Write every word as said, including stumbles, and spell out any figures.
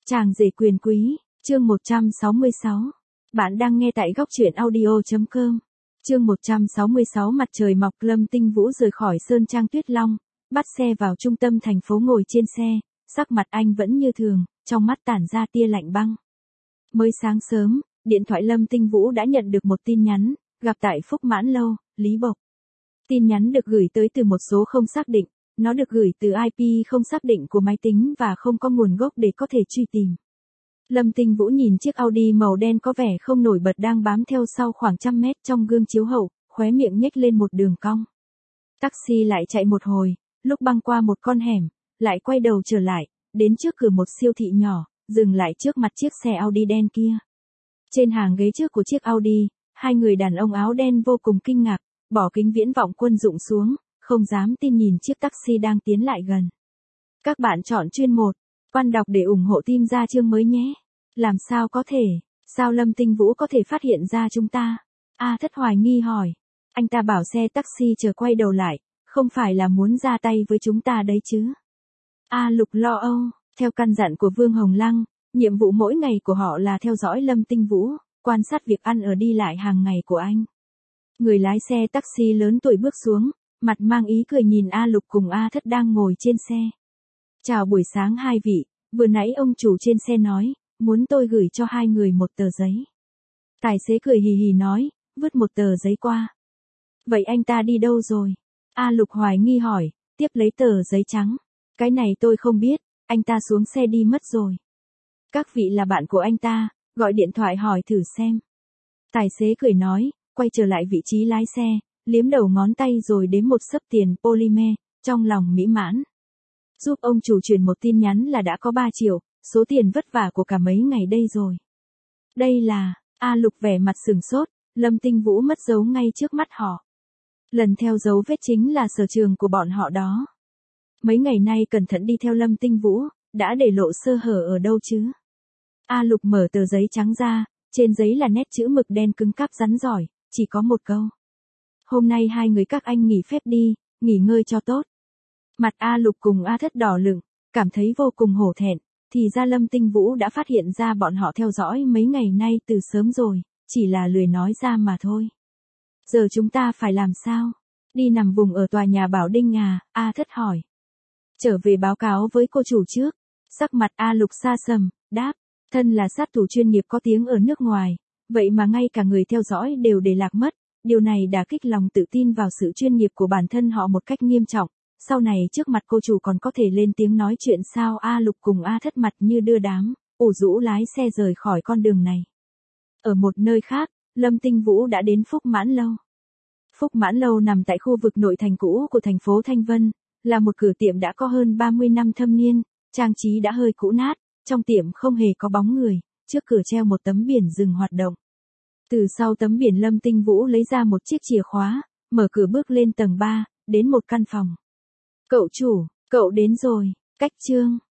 Chàng rể quyền quý, chương một trăm sáu mươi sáu. Bạn đang nghe tại góc truyện audio chấm com. Chương một trăm sáu mươi sáu. Mặt trời mọc, Lâm Tinh Vũ rời khỏi Sơn Trang Tuyết Long, bắt xe vào trung tâm thành phố. Ngồi trên xe, sắc mặt anh vẫn như thường, trong mắt tản ra tia lạnh băng. Mới sáng sớm, điện thoại Lâm Tinh Vũ đã nhận được một tin nhắn, gặp tại Phúc Mãn Lâu, Lý Bộc. Tin nhắn được gửi tới từ một số không xác định, nó được gửi từ i pê không xác định của máy tính và không có nguồn gốc để có thể truy tìm. Lâm Tinh Vũ nhìn chiếc Audi màu đen có vẻ không nổi bật đang bám theo sau khoảng trăm mét trong gương chiếu hậu, khóe miệng nhếch lên một đường cong. Taxi lại chạy một hồi, lúc băng qua một con hẻm, lại quay đầu trở lại, đến trước cửa một siêu thị nhỏ, dừng lại trước mặt chiếc xe Audi đen kia. Trên hàng ghế trước của chiếc Audi, hai người đàn ông áo đen vô cùng kinh ngạc, bỏ kính viễn vọng quân dụng xuống, không dám tin nhìn chiếc taxi đang tiến lại gần. Các bạn chọn chuyên một, quan đọc để ủng hộ team ra chương mới nhé. Làm sao có thể, sao Lâm Tinh Vũ có thể phát hiện ra chúng ta? A Thất hoài nghi hỏi. Anh ta bảo xe taxi chờ quay đầu lại, không phải là muốn ra tay với chúng ta đấy chứ? A Lục lo âu, theo căn dặn của Vương Hồng Lăng, nhiệm vụ mỗi ngày của họ là theo dõi Lâm Tinh Vũ, quan sát việc ăn ở đi lại hàng ngày của anh. Người lái xe taxi lớn tuổi bước xuống, mặt mang ý cười nhìn A Lục cùng A Thất đang ngồi trên xe. Chào buổi sáng hai vị, vừa nãy ông chủ trên xe nói, muốn tôi gửi cho hai người một tờ giấy. Tài xế cười hì hì nói, vứt một tờ giấy qua. Vậy anh ta đi đâu rồi? A Lục hoài nghi hỏi, tiếp lấy tờ giấy trắng. Cái này tôi không biết, anh ta xuống xe đi mất rồi. Các vị là bạn của anh ta, gọi điện thoại hỏi thử xem. Tài xế cười nói, quay trở lại vị trí lái xe, liếm đầu ngón tay rồi đếm một xấp tiền polymer, trong lòng mỹ mãn. Giúp ông chủ truyền một tin nhắn là đã có ba triệu, số tiền vất vả của cả mấy ngày đây rồi. Đây là, A Lục vẻ mặt sừng sốt, Lâm Tinh Vũ mất dấu ngay trước mắt họ. Lần theo dấu vết chính là sở trường của bọn họ đó. Mấy ngày nay cẩn thận đi theo Lâm Tinh Vũ, đã để lộ sơ hở ở đâu chứ? A Lục mở tờ giấy trắng ra, trên giấy là nét chữ mực đen cứng cáp rắn giỏi, chỉ có một câu. Hôm nay hai người các anh nghỉ phép đi, nghỉ ngơi cho tốt. Mặt A Lục cùng A Thất đỏ lửng, cảm thấy vô cùng hổ thẹn, thì ra Lâm Tinh Vũ đã phát hiện ra bọn họ theo dõi mấy ngày nay từ sớm rồi, chỉ là lười nói ra mà thôi. Giờ chúng ta phải làm sao? Đi nằm vùng ở tòa nhà Bảo Đinh à? A Thất hỏi. Trở về báo cáo với cô chủ trước. Sắc mặt A Lục xa sầm, đáp, thân là sát thủ chuyên nghiệp có tiếng ở nước ngoài, vậy mà ngay cả người theo dõi đều để lạc mất, điều này đả kích lòng tự tin vào sự chuyên nghiệp của bản thân họ một cách nghiêm trọng. Sau này trước mặt cô chủ còn có thể lên tiếng nói chuyện sao? A Lục cùng A Thất mặt như đưa đám, ủ rũ lái xe rời khỏi con đường này. Ở một nơi khác, Lâm Tinh Vũ đã đến Phúc Mãn Lâu. Phúc Mãn Lâu nằm tại khu vực nội thành cũ của thành phố Thanh Vân, là một cửa tiệm đã có hơn ba mươi năm thâm niên, trang trí đã hơi cũ nát, trong tiệm không hề có bóng người, trước cửa treo một tấm biển dừng hoạt động. Từ sau tấm biển Lâm Tinh Vũ lấy ra một chiếc chìa khóa, mở cửa bước lên tầng ba, đến một căn phòng. Cậu chủ, cậu đến rồi, cách chương.